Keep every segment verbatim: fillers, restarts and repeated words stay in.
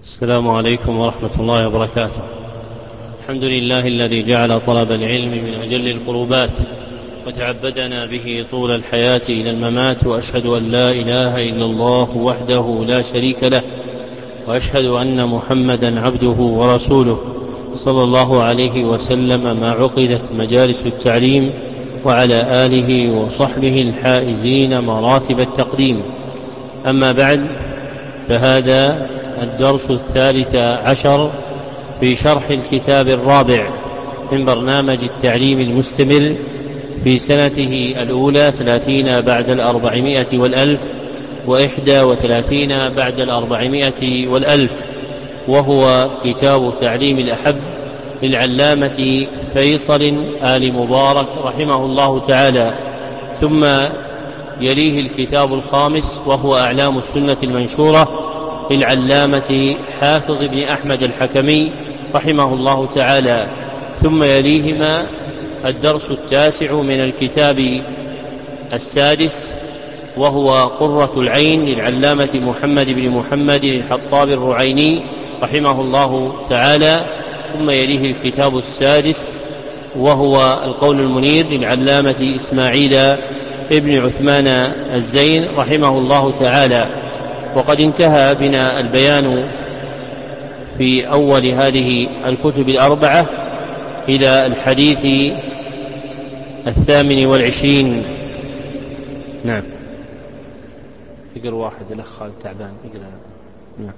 السلام عليكم ورحمة الله وبركاته. الحمد لله الذي جعل طلب العلم من أجل القربات وتعبدنا به طول الحياة إلى الممات، وأشهد أن لا إله إلا الله وحده لا شريك له، وأشهد أن محمدا عبده ورسوله صلى الله عليه وسلم ما عقدت مجالس التعليم، وعلى آله وصحبه الحائزين مراتب التقديم. أما بعد، فهذا الدرس الثالث عشر في شرح الكتاب الرابع من برنامج التعليم المستمر في سنته الأولى ثلاثين بعد الأربعمائة والألف وإحدى وثلاثين بعد الأربعمائة والألف، وهو كتاب تعليم الأحب للعلامة فيصل آل مبارك رحمه الله تعالى. ثم يليه الكتاب الخامس وهو أعلام السنة المنشورة للعلامة حافظ بن أحمد الحكمي رحمه الله تعالى. ثم يليهما الدرس التاسع من الكتاب السادس وهو قرة العين للعلامة محمد بن محمد الحطاب الرعيني رحمه الله تعالى. ثم يليه الكتاب السادس وهو القول المنير للعلامة إسماعيل ابن عثمان الزين رحمه الله تعالى. وقد انتهى بنا البيان في أول هذه الكتب الأربعة إلى الحديث الثامن والعشرين. نعم، يقرأ واحد الأخ خالد تعبان يقرأ. نعم.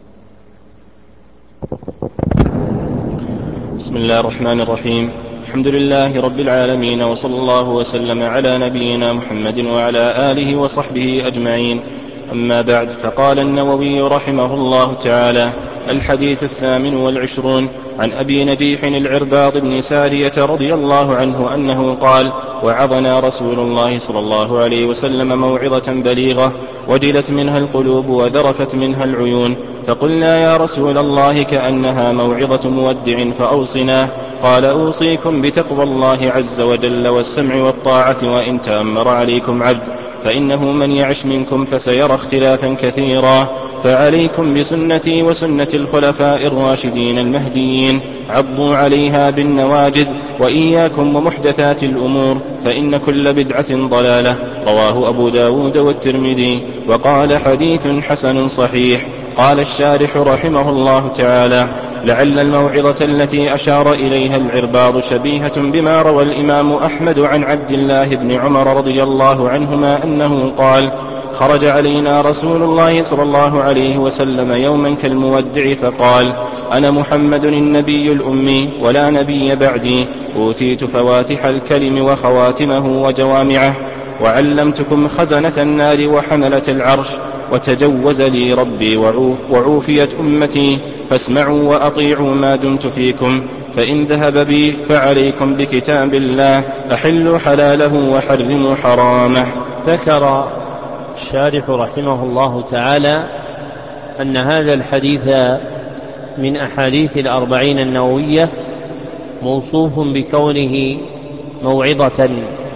بسم الله الرحمن الرحيم. الحمد لله رب العالمين، وصلى الله وسلم على نبينا محمد وعلى آله وصحبه أجمعين. أما بعد، فقال النووي رحمه الله تعالى: الحديث الثامن والعشرون عن أبي نجيح العرباض بن سارية رضي الله عنه أنه قال: وعظنا رسول الله صلى الله عليه وسلم موعظة بليغة وجلت منها القلوب وذرفت منها العيون، فقلنا يا رسول الله كأنها موعظة مودع فأوصنا. قال: أوصيكم بتقوى الله عز وجل والسمع والطاعة وإن تأمر عليكم عبد، فإنه من يعش منكم فسيرى اختلافا كثيرا، فعليكم بسنتي وسنة الخلفاء الراشدين المهديين، عضوا عليها بالنواجذ، وإياكم ومحدثات الأمور، فإن كل بدعة ضلالة. رواه أبو داود والترمذي، وقال: حديث حسن صحيح. قال الشارح رحمه الله تعالى: لعل الموعظة التي أشار إليها العرباض شبيهة بما روى الإمام أحمد عن عبد الله بن عمر رضي الله عنهما أنه قال: خرج علينا رسول الله صلى الله عليه وسلم يوما كالمودع فقال: أنا محمد النبي الأمي ولا نبي بعدي، أوتيت فواتح الكلم وخواتمه وجوامعه، وعلمتكم خزنة النار وحملة العرش، وتجوز لي ربي وعوفيت أمتي، فاسمعوا وأطيعوا ما دمت فيكم، فإن ذهب بي فعليكم بكتاب الله، أحلوا حلاله وحرموا حرامه. ذكر الشارح رحمه الله تعالى أن هذا الحديث من أحاديث الأربعين النووية موصوف بكونه موعظة،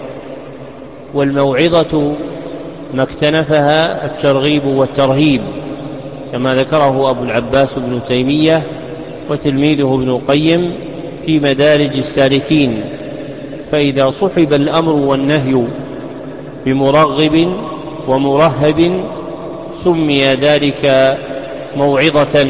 والموعظة ما اكتنفها الترغيب والترهيب، كما ذكره أبو العباس ابن تيمية وتلميذه ابن القيم في مدارج السالكين. فإذا صحب الأمر والنهي بمرغب ومرهب سمي ذلك موعظة،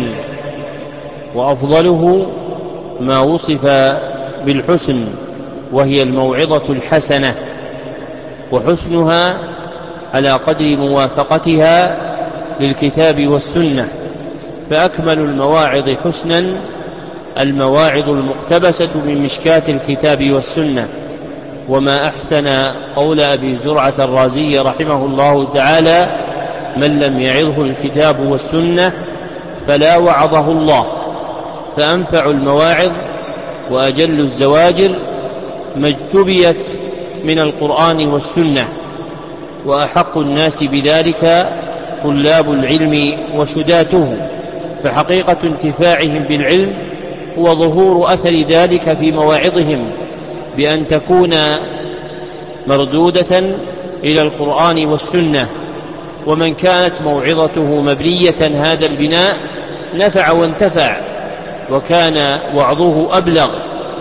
وأفضله ما وصف بالحسن، وهي الموعظة الحسنة، وحسنها على قدر موافقتها للكتاب والسنة. فأكمل المواعظ حسنا المواعظ المقتبسة من مشكاة الكتاب والسنة. وما أحسن قول أبي زرعة الرازي رحمه الله تعالى: من لم يعظه الكتاب والسنة فلا وعظه الله. فأنفع المواعظ وأجل الزواجر ما اجتبيت من القرآن والسنة، وأحق الناس بذلك طلاب العلم وشداته، فحقيقة انتفاعهم بالعلم هو ظهور أثر ذلك في مواعظهم، بأن تكون مردودة إلى القرآن والسنة. ومن كانت موعظته مبنية هذا البناء نفع وانتفع وكان وعظه أبلغ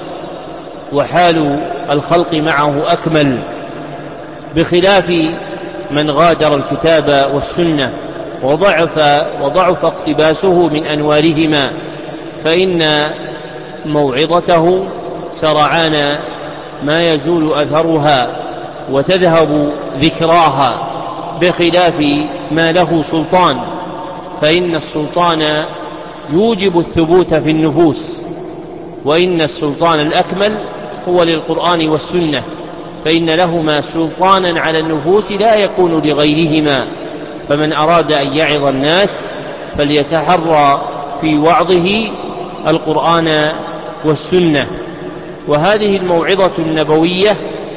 وحال الخلق معه أكمل، بخلاف من غادر الكتاب والسنة وضعف, وضعف اقتباسه من أنوارهما، فإن موعظته سرعان ما يزول أثرها وتذهب ذكراها، بخلاف ما له سلطان، فإن السلطان يوجب الثبوت في النفوس، وإن السلطان الأكمل هو للقرآن والسنة، فإن لهما سلطانا على النفوس لا يكون لغيرهما. فمن أراد أن يعظ الناس فليتحرى في وعظه القرآن والسنة. وهذه الموعظة النبوية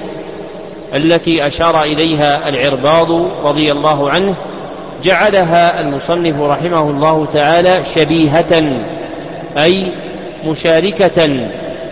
التي أشار إليها العرباض رضي الله عنه جعلها المصنف رحمه الله تعالى شبيهة، أي مشاركة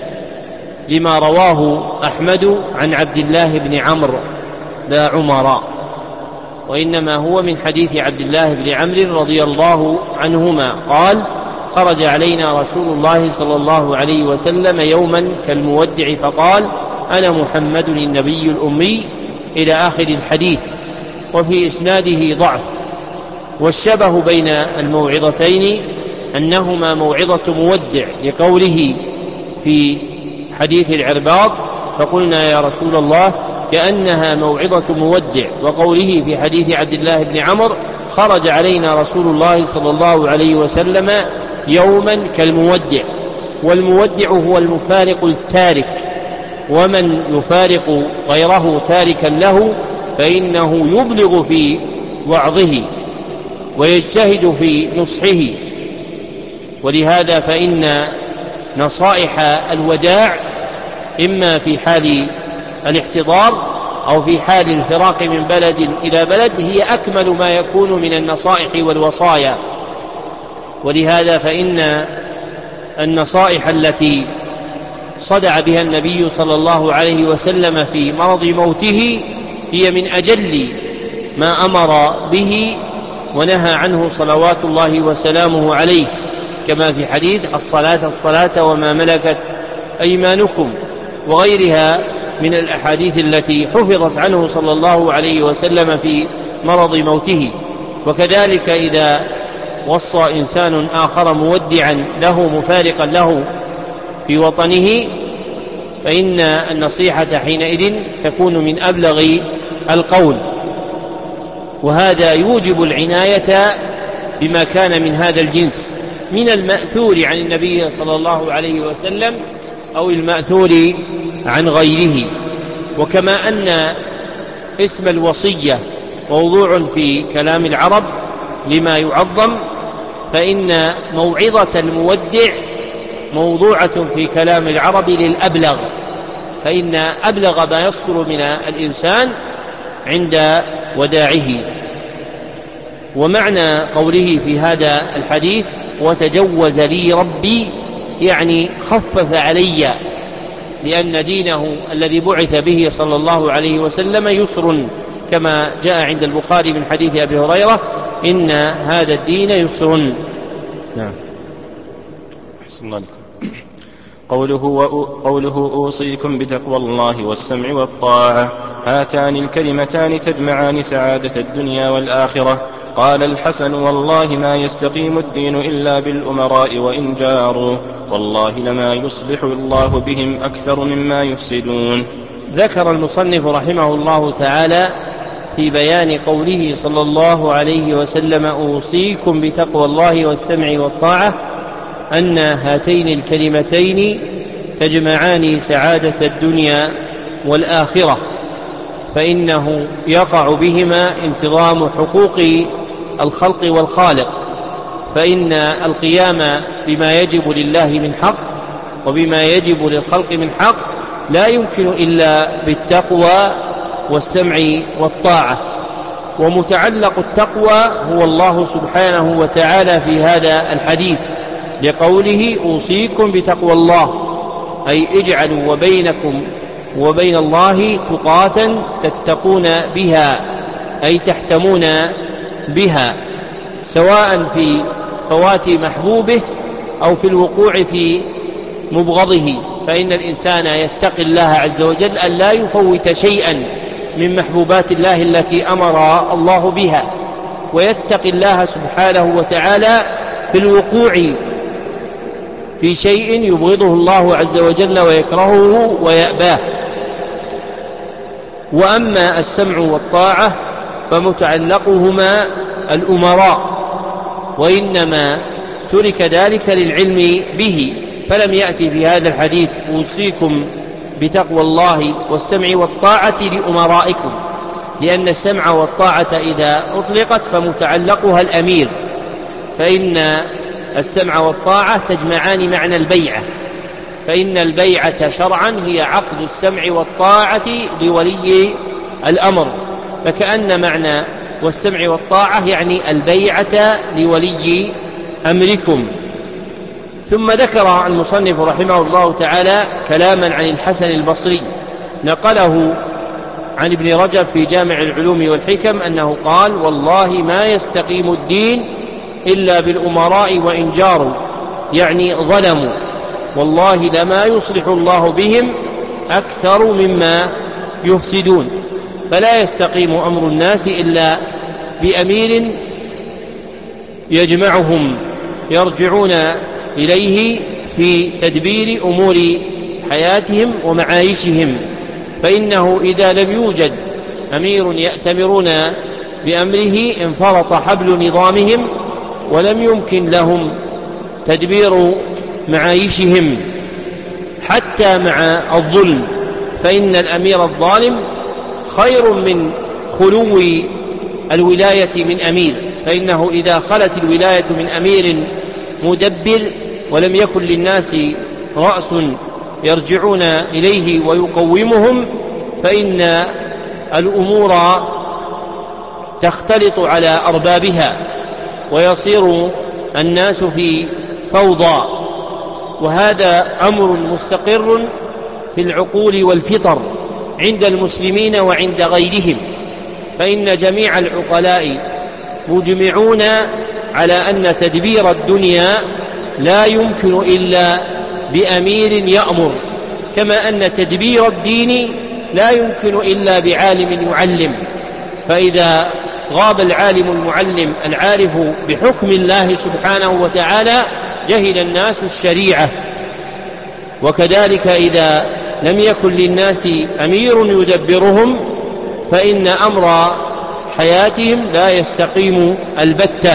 لما رواه أحمد عن عبد الله بن عمرو لا عمر، وإنما هو من حديث عبد الله بن عمرو رضي الله عنهما قال: خرج علينا رسول الله صلى الله عليه وسلم يوما كالمودع فقال: أنا محمد النبي الأمي، إلى آخر الحديث. وفي إسناده ضعف، والشبه بين الموعظتين أنهما موعظة مودع، لقوله في حديث العرباض: فقلنا يا رسول الله كأنها موعظة مودع، وقوله في حديث عبد الله بن عمرو: خرج علينا رسول الله صلى الله عليه وسلم يوما كالمودع. والمودع هو المفارق التارك، ومن يفارق غيره تاركا له فإنه يبلغ في وعظه ويجتهد في نصحه. ولهذا فإن نصائح الوداع إما في حال الاحتضار أو في حال الفراق من بلد إلى بلد هي أكمل ما يكون من النصائح والوصايا. ولهذا فإن النصائح التي صدع بها النبي صلى الله عليه وسلم في مرض موته هي من أجل ما أمر به ونهى عنه صلوات الله وسلامه عليه، كما في حديث: الصلاة الصلاة وما ملكت أيمانكم، وغيرها من الأحاديث التي حفظت عنه صلى الله عليه وسلم في مرض موته. وكذلك إذا وصى إنسان آخر مودعا له مفارقا له في وطنه فإن النصيحة حينئذ تكون من أبلغ القول، وهذا يوجب العناية بما كان من هذا الجنس من المأثور عن النبي صلى الله عليه وسلم أو المأثور عن غيره. وكما أن اسم الوصية موضوع في كلام العرب لما يعظم، فإن موعظة المودع موضوعة في كلام العرب للأبلغ، فإن أبلغ ما يصدر من الإنسان عند وداعه. ومعنى قوله في هذا الحديث: وتجوز لي ربي، يعني خفف علي، لأن دينه الذي بعث به صلى الله عليه وسلم يسر، كما جاء عند البخاري من حديث أبي هريرة: إن هذا الدين يسر. نعم. أحسن الله لكم. قوله, قوله أوصيكم بتقوى الله والسمع والطاعة، هاتان الكلمتان تجمعان سعادة الدنيا والآخرة. قال الحسن: والله ما يستقيم الدين إلا بالأمراء وإن جاروا، والله لما يصلح الله بهم أكثر مما يفسدون. ذكر المصنف رحمه الله تعالى في بيان قوله صلى الله عليه وسلم: أوصيكم بتقوى الله والسمع والطاعة، أن هاتين الكلمتين تجمعان سعادة الدنيا والآخرة، فإنه يقع بهما انتظام حقوق الخلق والخالق، فإن القيام بما يجب لله من حق وبما يجب للخلق من حق لا يمكن إلا بالتقوى والسمع والطاعة. ومتعلق التقوى هو الله سبحانه وتعالى في هذا الحديث، لقوله: أوصيكم بتقوى الله، أي اجعلوا وبينكم وبين الله تقاة تتقون بها، أي تحتمون بها، سواء في فوات محبوبه أو في الوقوع في مبغضه، فإن الإنسان يتقي الله عز وجل أن لا يفوت شيئا من محبوبات الله التي أمر الله بها، ويتقي الله سبحانه وتعالى في الوقوع في شيء يبغضه الله عز وجل ويكرهه ويأباه. وأما السمع والطاعة فمتعلقهما الأمراء، وإنما ترك ذلك للعلم به، فلم يأتي في هذا الحديث أوصيكم بتقوى الله والسمع والطاعة لأمرائكم، لأن السمع والطاعة إذا أطلقت فمتعلقها الأمير، فإن السمع والطاعة تجمعان معنى البيعة، فإن البيعة شرعا هي عقد السمع والطاعة لولي الأمر، فكأن معنى والسمع والطاعة يعني البيعة لولي أمركم. ثم ذكر المصنف رحمه الله تعالى كلاما عن الحسن البصري نقله عن ابن رجب في جامع العلوم والحكم أنه قال: والله ما يستقيم الدين إلا بالأمراء وإن جاروا، يعني ظلموا، والله لما يصلح الله بهم أكثر مما يفسدون. فلا يستقيم أمر الناس إلا بأمير يجمعهم يرجعون إليه في تدبير أمور حياتهم ومعايشهم، فإنه إذا لم يوجد أمير يأتمرون بأمره انفرط حبل نظامهم، ولم يمكن لهم تدبير معايشهم حتى مع الظلم، فإن الأمير الظالم خير من خلو الولاية من أمير، فإنه إذا خلت الولاية من أمير مدبر ولم يكن للناس رأس يرجعون إليه ويقومهم، فإن الأمور تختلط على أربابها ويصير الناس في فوضى، وهذا أمر مستقر في العقول والفطر عند المسلمين وعند غيرهم، فإن جميع العقلاء مجمعون على أن تدبير الدنيا لا يمكن إلا بأمير يأمر، كما أن تدبير الدين لا يمكن إلا بعالم يعلم، فإذا غاب العالم المعلم العارف بحكم الله سبحانه وتعالى جهل الناس الشريعة. وكذلك إذا لم يكن للناس أمير يدبرهم فإن أمر حياتهم لا يستقيم البتة.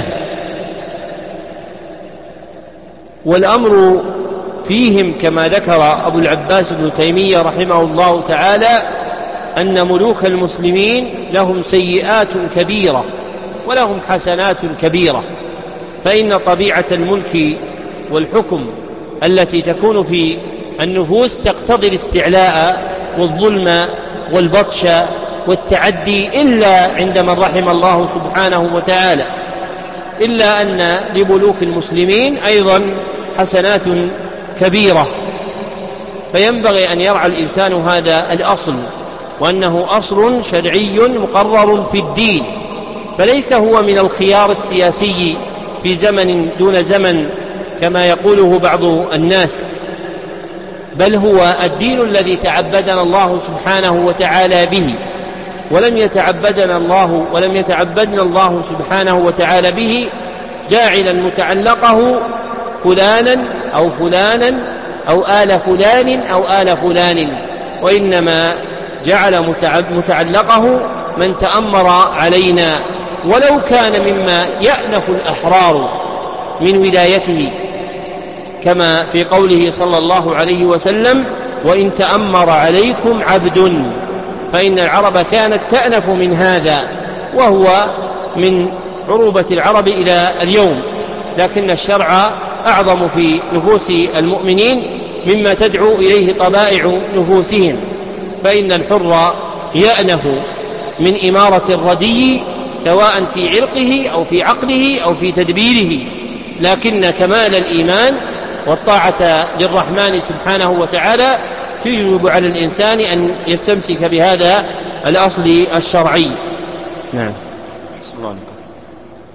والأمر فيهم كما ذكر أبو العباس ابن تيمية رحمه الله تعالى أن ملوك المسلمين لهم سيئات كبيرة ولهم حسنات كبيرة، فإن طبيعة الملك والحكم التي تكون في النفوس تقتضي الاستعلاء والظلم والبطش والتعدي إلا عند من رحم الله سبحانه وتعالى، إلا أن لملوك المسلمين أيضا حسنات كبيرة، فينبغي أن يرعى الإنسان هذا الأصل، وأنه أصل شرعي مقرر في الدين، فليس هو من الخيار السياسي في زمن دون زمن كما يقوله بعض الناس، بل هو الدين الذي تعبدنا الله سبحانه وتعالى به، ولم يتعبدنا الله ولم يتعبدنا الله سبحانه وتعالى به جاعلا متعلقه فلانا أو فلانا أو آل فلان أو آل فلان، وإنما جعل متعلقه من تأمر علينا، ولو كان مما يأنف الأحرار من ولايته، كما في قوله صلى الله عليه وسلم: وإن تأمر عليكم عبد، فإن العرب كانت تأنف من هذا، وهو من عروبة العرب إلى اليوم، لكن الشرع أعظم في نفوس المؤمنين مما تدعو إليه طبائع نفوسهم، فإن الحر يأنف من إمارة الردي سواء في عرقه أو في عقله أو في تدبيره، لكن كمال الإيمان والطاعة للرحمن سبحانه وتعالى تجب على الإنسان أن يستمسك بهذا الأصل الشرعي. نعم.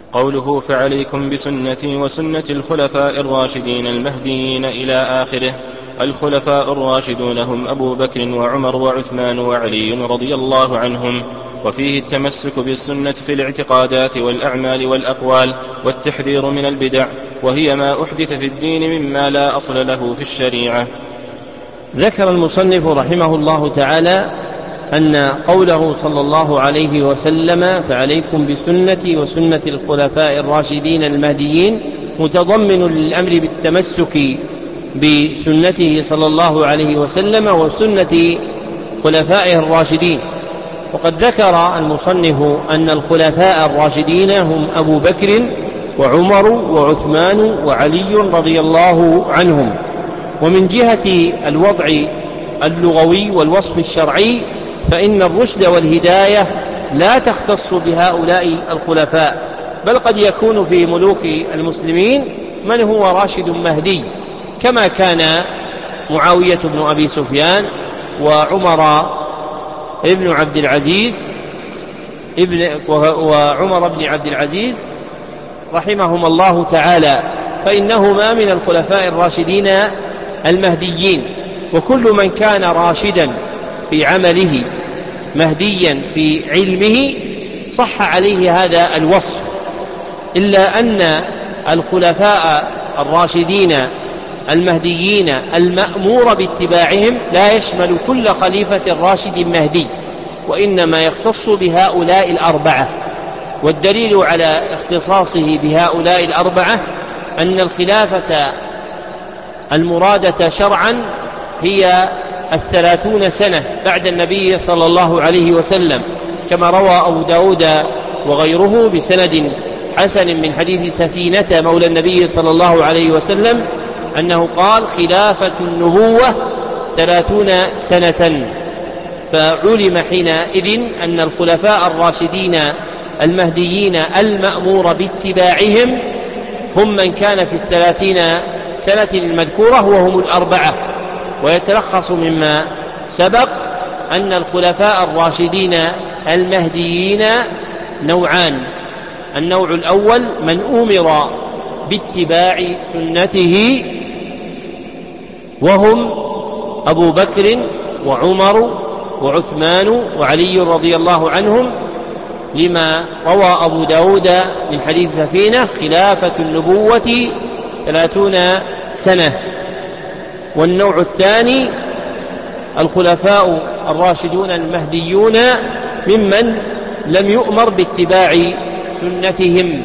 قوله فعليكم بسنتي وسنة الخلفاء الراشدين المهديين إلى آخره. الخلفاء الراشدون هم أبو بكر وعمر وعثمان وعلي رضي الله عنهم. وفيه التمسك بالسنة في الاعتقادات والأعمال والأقوال والتحذير من البدع، وهي ما أحدث في الدين مما لا أصل له في الشريعة. ذكر المصنف رحمه الله تعالى أن قوله صلى الله عليه وسلم فعليكم بسنتي وسنة الخلفاء الراشدين المهديين متضمن للأمر بالتمسك بسنته صلى الله عليه وسلم وسنة خلفائه الراشدين. وقد ذكر المصنف أن الخلفاء الراشدين هم أبو بكر وعمر وعثمان وعلي رضي الله عنهم. ومن جهة الوضع اللغوي والوصف الشرعي فإن الرشد والهداية لا تختص بهؤلاء الخلفاء، بل قد يكون في ملوك المسلمين من هو راشد مهدي، كما كان معاوية بن أبي سفيان وعمر ابن عبد العزيز ابن وعمر بن عبد العزيز رحمهم الله تعالى، فإنهما من الخلفاء الراشدين المهديين. وكل من كان راشدا في عمله مهديا في علمه صح عليه هذا الوصف، إلا أن الخلفاء الراشدين المهديين المأمور باتباعهم لا يشمل كل خليفة راشد مهدي، وإنما يختص بهؤلاء الأربعة. والدليل على اختصاصه بهؤلاء الأربعة أن الخلافة المرادة شرعا هي الثلاثون سنة بعد النبي صلى الله عليه وسلم، كما روى أبو داود وغيره بسند حسن من حديث سفينة مولى النبي صلى الله عليه وسلم أنه قال خلافة النبوة ثلاثون سنة. فعلم حينئذ أن الخلفاء الراشدين المهديين المأمور باتباعهم هم من كان في الثلاثين سنة المذكورة وهم الأربعة. ويتلخص مما سبق أن الخلفاء الراشدين المهديين نوعان: النوع الأول من أمر باتباع سنته وهم أبو بكر وعمر وعثمان وعلي رضي الله عنهم، لما روى أبو داود من حديث سفينة خلافة النبوة ثلاثون سنة. والنوع الثاني الخلفاء الراشدون المهديون ممن لم يؤمر باتباع سنتهم.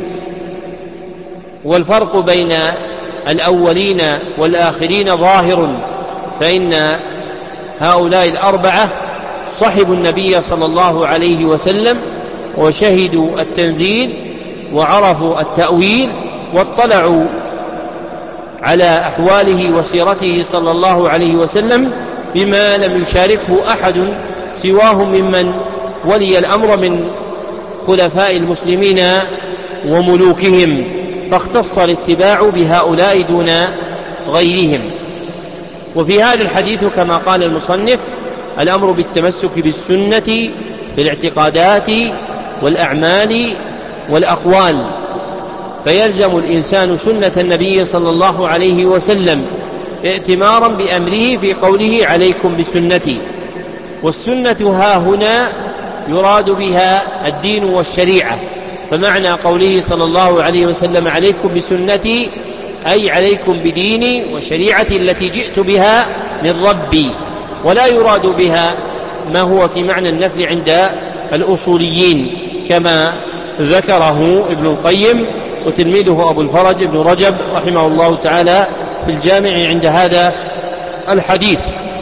والفرق بين الأولين والآخرين ظاهر، فإن هؤلاء الأربعة صحبوا النبي صلى الله عليه وسلم وشهدوا التنزيل وعرفوا التأويل واطلعوا على أحواله وسيرته صلى الله عليه وسلم بما لم يشاركه أحد سواهم ممن ولي الأمر من خلفاء المسلمين وملوكهم، فاختص الاتباع بهؤلاء دون غيرهم. وفي هذا الحديث كما قال المصنف الأمر بالتمسك بالسنة في الاعتقادات والأعمال والأقوال، فيلزم الإنسان سنة النبي صلى الله عليه وسلم ائتمارا بأمره في قوله عليكم بسنتي. والسنة ها هنا يراد بها الدين والشريعة، فمعنى قوله صلى الله عليه وسلم عليكم بسنتي أي عليكم بديني وشريعتي التي جئت بها من ربي، ولا يراد بها ما هو في معنى النفي عند الأصوليين كما ذكره ابن القيم وتلميذه أبو الفرج ابن رجب رحمه الله تعالى في الجامع عند هذا الحديث.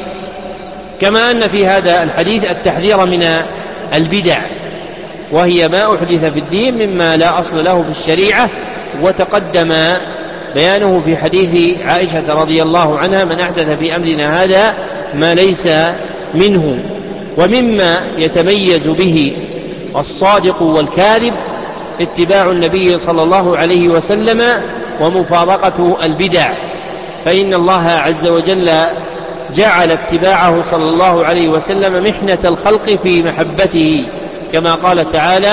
كما أن في هذا الحديث التحذير من البدع، وهي ما أحدث في الدين مما لا أصل له في الشريعة، وتقدم بيانه في حديث عائشة رضي الله عنها من أحدث في أمرنا هذا ما ليس منه. ومما يتميز به الصادق والكاذب اتباع النبي صلى الله عليه وسلم ومفارقة البدع، فإن الله عز وجل جعل اتباعه صلى الله عليه وسلم محنة الخلق في محبته، كما قال تعالى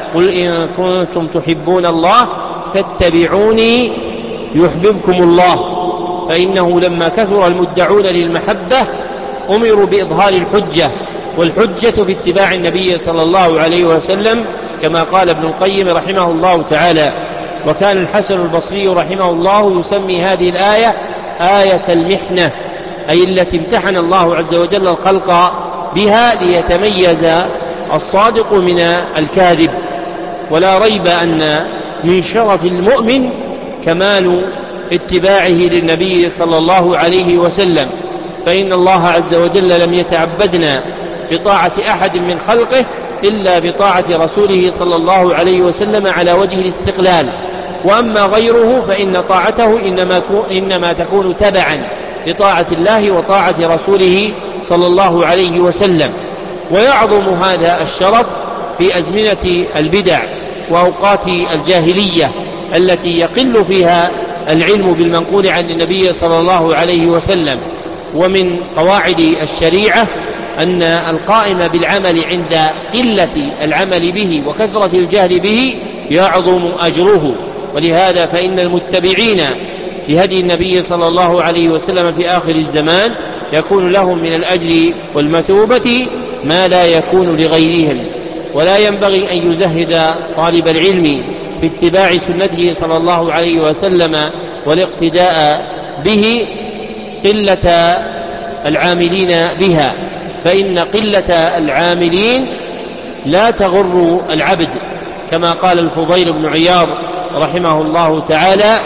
قل إن كنتم تحبون الله فاتبعوني يحببكم الله. فإنه لما كثر المدعون للمحبة أمروا بإظهار الحجة، والحجة في اتباع النبي صلى الله عليه وسلم كما قال ابن القيم رحمه الله تعالى. وكان الحسن البصري رحمه الله يسمي هذه الآية آية المحنة، أي التي امتحن الله عز وجل الخلق بها ليتميز الصادق من الكاذب. ولا ريب أن من شرف المؤمن كمال اتباعه للنبي صلى الله عليه وسلم، فإن الله عز وجل لم يتعبدنا بطاعة أحد من خلقه إلا بطاعة رسوله صلى الله عليه وسلم على وجه الاستقلال، وأما غيره فإن طاعته إنما, إنما تكون تبعا لطاعة الله وطاعة رسوله صلى الله عليه وسلم. ويعظم هذا الشرف في أزمنة البدع وأوقات الجاهلية التي يقل فيها العلم بالمنقول عن النبي صلى الله عليه وسلم. ومن قواعد الشريعة أن القائم بالعمل عند قلة العمل به وكثرة الجهل به يعظم أجره، ولهذا فإن المتبعين لهدي النبي صلى الله عليه وسلم في آخر الزمان يكون لهم من الأجر والمثوبة ما لا يكون لغيرهم. ولا ينبغي أن يزهد طالب العلم في اتباع سنته صلى الله عليه وسلم والاقتداء به قلة العاملين بها، فإن قلة العاملين لا تغر العبد، كما قال الفضيل بن عياض رحمه الله تعالى: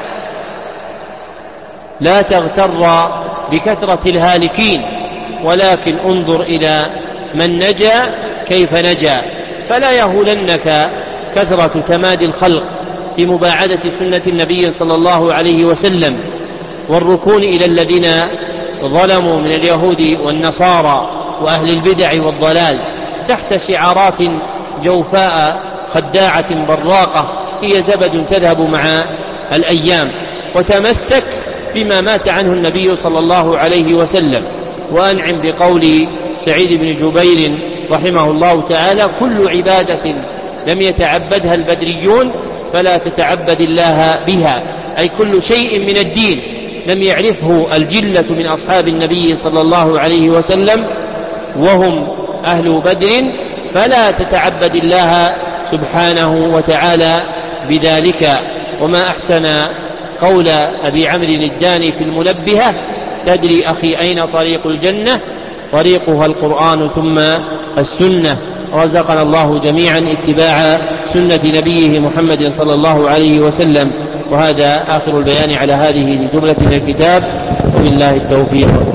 لا تغتر بكثرة الهالكين ولكن انظر إلى من نجا كيف نجا. فلا يهولنك كثرة تمادي الخلق في مباعدة سنة النبي صلى الله عليه وسلم والركون إلى الذين ظلموا من اليهود والنصارى وأهل البدع والضلال تحت شعارات جوفاء خداعة براقة هي زبد تذهب مع الأيام. وتمسك بما مات عنه النبي صلى الله عليه وسلم، وأنعم بقول سعيد بن جبير رحمه الله تعالى: كل عبادة لم يتعبدها البدريون فلا تتعبد الله بها، أي كل شيء من الدين لم يعرفه الجلة من أصحاب النبي صلى الله عليه وسلم وهم أهل بدر فلا تتعبد الله سبحانه وتعالى بذلك. وما أحسن قول أبي عمرو الداني في المنبهة: تدري أخي أين طريق الجنة؟ طريقها القرآن ثم السنة. رزقنا الله جميعا اتباع سنة نبيه محمد صلى الله عليه وسلم. وهذا آخر البيان على هذه الجملة من الكتاب، وبالله التوفيق.